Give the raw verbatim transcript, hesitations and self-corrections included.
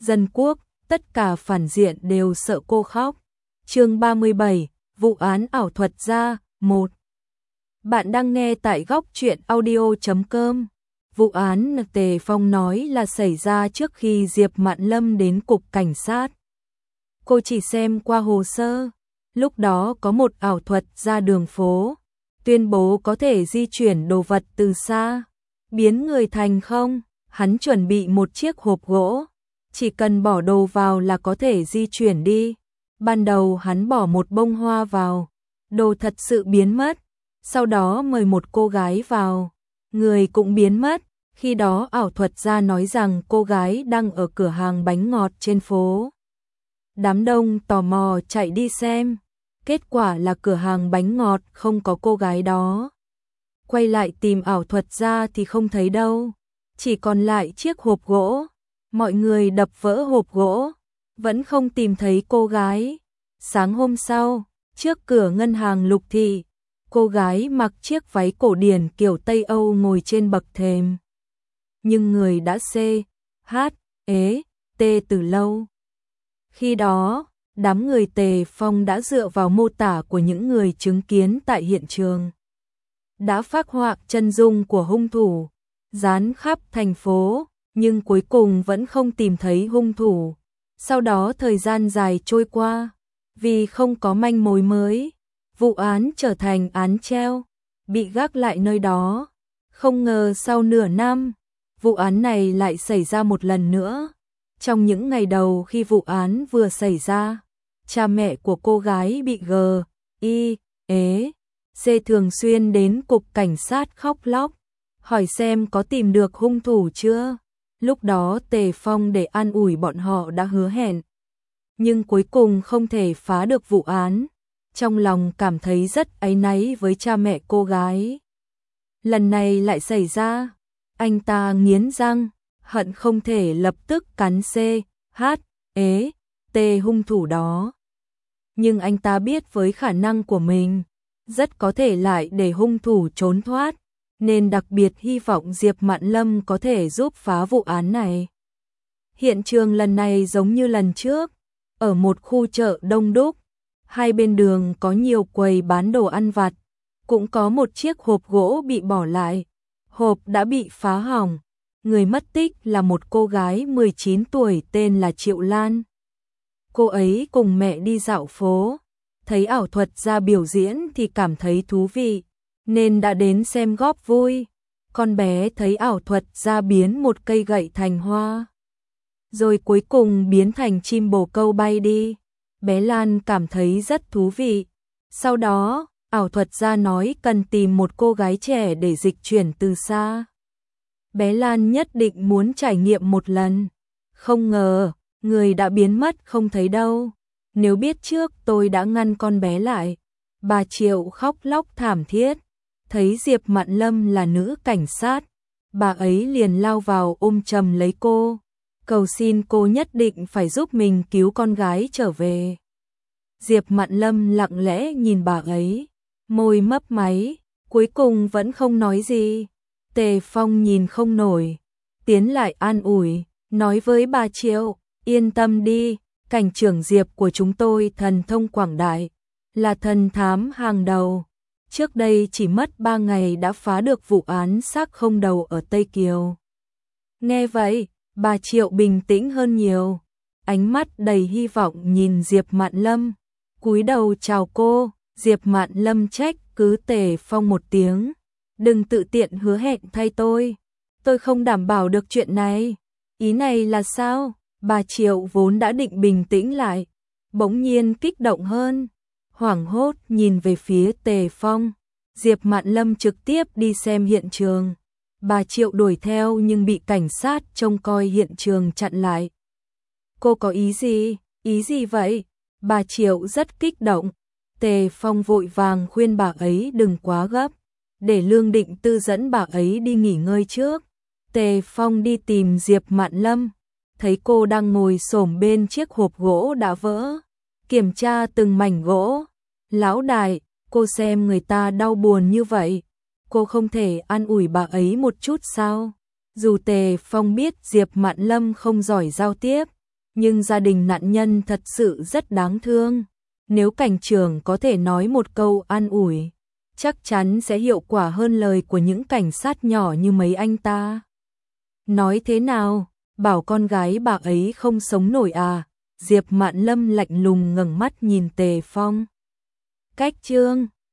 dân quốc, tất cả phản diện đều sợ cô khóc. Chương ba mươi bảy, vụ án ảo thuật gia, một. Bạn đang nghe tại góc truyện audio chấm com. Vụ án Tề Phong nói là xảy ra trước khi Diệp Mạn Lâm đến cục cảnh sát. Cô chỉ xem qua hồ sơ, lúc đó có một ảo thuật ra đường phố, tuyên bố có thể di chuyển đồ vật từ xa, biến người thành không. Hắn chuẩn bị một chiếc hộp gỗ, chỉ cần bỏ đồ vào là có thể di chuyển đi. Ban đầu hắn bỏ một bông hoa vào, đồ thật sự biến mất, sau đó mời một cô gái vào, người cũng biến mất. Khi đó ảo thuật gia nói rằng cô gái đang ở cửa hàng bánh ngọt trên phố. Đám đông tò mò chạy đi xem, kết quả là cửa hàng bánh ngọt không có cô gái đó. Quay lại tìm ảo thuật gia thì không thấy đâu, chỉ còn lại chiếc hộp gỗ. Mọi người đập vỡ hộp gỗ, vẫn không tìm thấy cô gái. Sáng hôm sau, trước cửa ngân hàng Lục Thị, cô gái mặc chiếc váy cổ điển kiểu Tây Âu ngồi trên bậc thềm. Nhưng người đã xê, hát, ế, tê từ lâu. Khi đó, đám người Tề Phong đã dựa vào mô tả của những người chứng kiến tại hiện trường, đã phác họa chân dung của hung thủ, dán khắp thành phố, nhưng cuối cùng vẫn không tìm thấy hung thủ. Sau đó thời gian dài trôi qua, vì không có manh mối mới, vụ án trở thành án treo, bị gác lại nơi đó. Không ngờ sau nửa năm, vụ án này lại xảy ra một lần nữa. Trong những ngày đầu khi vụ án vừa xảy ra, cha mẹ của cô gái bị G, I, ế, C thường xuyên đến cục cảnh sát khóc lóc, hỏi xem có tìm được hung thủ chưa. Lúc đó Tề Phong để an ủi bọn họ đã hứa hẹn, nhưng cuối cùng không thể phá được vụ án. Trong lòng cảm thấy rất áy náy với cha mẹ cô gái. Lần này lại xảy ra, anh ta nghiến răng, hận không thể lập tức cắn C, H, ế, T hung thủ đó. Nhưng anh ta biết với khả năng của mình, rất có thể lại để hung thủ trốn thoát, nên đặc biệt hy vọng Diệp Mạn Lâm có thể giúp phá vụ án này. Hiện trường lần này giống như lần trước, ở một khu chợ đông đúc, hai bên đường có nhiều quầy bán đồ ăn vặt, cũng có một chiếc hộp gỗ bị bỏ lại, hộp đã bị phá hỏng. Người mất tích là một cô gái mười chín tuổi tên là Triệu Lan. Cô ấy cùng mẹ đi dạo phố, thấy ảo thuật gia biểu diễn thì cảm thấy thú vị, nên đã đến xem góp vui. Con bé thấy ảo thuật gia biến một cây gậy thành hoa, rồi cuối cùng biến thành chim bồ câu bay đi. Bé Lan cảm thấy rất thú vị. Sau đó, ảo thuật gia nói cần tìm một cô gái trẻ để dịch chuyển từ xa. Bé Lan nhất định muốn trải nghiệm một lần. Không ngờ, người đã biến mất không thấy đâu. Nếu biết trước tôi đã ngăn con bé lại. Bà Triệu khóc lóc thảm thiết. Thấy Diệp Mạn Lâm là nữ cảnh sát, bà ấy liền lao vào ôm chầm lấy cô, cầu xin cô nhất định phải giúp mình cứu con gái trở về. Diệp Mạn Lâm lặng lẽ nhìn bà ấy, môi mấp máy, cuối cùng vẫn không nói gì. Tề Phong nhìn không nổi, tiến lại an ủi, nói với bà Triệu, yên tâm đi, cảnh trưởng Diệp của chúng tôi thần thông quảng đại, là thần thám hàng đầu. Trước đây chỉ mất ba ngày đã phá được vụ án xác không đầu ở Tây Kiều. Nghe vậy, bà Triệu bình tĩnh hơn nhiều, ánh mắt đầy hy vọng nhìn Diệp Mạn Lâm, cúi đầu chào cô. Diệp Mạn Lâm trách cứ Tề Phong một tiếng, đừng tự tiện hứa hẹn thay tôi, tôi không đảm bảo được chuyện này. Ý này là sao? Bà Triệu vốn đã định bình tĩnh lại, bỗng nhiên kích động hơn, hoảng hốt nhìn về phía Tề Phong. Diệp Mạn Lâm trực tiếp đi xem hiện trường. Bà Triệu đuổi theo nhưng bị cảnh sát trông coi hiện trường chặn lại. Cô có ý gì? Ý gì vậy? Bà Triệu rất kích động. Tề Phong vội vàng khuyên bà ấy đừng quá gấp, để Lương Định Tư dẫn bà ấy đi nghỉ ngơi trước. Tề Phong đi tìm Diệp Mạn Lâm, thấy cô đang ngồi xổm bên chiếc hộp gỗ đã vỡ, kiểm tra từng mảnh gỗ. Lão đại, cô xem người ta đau buồn như vậy, cô không thể an ủi bà ấy một chút sao? Dù Tề Phong biết Diệp Mạn Lâm không giỏi giao tiếp, Nhưng gia đình nạn nhân thật sự rất đáng thương. Nếu cảnh trưởng có thể nói một câu an ủi, chắc chắn sẽ hiệu quả hơn lời của những cảnh sát nhỏ như mấy anh ta. Nói thế nào, bảo con gái bà ấy không sống nổi à? Diệp Mạn Lâm lạnh lùng ngẩng mắt nhìn Tề Phong. Cách Trương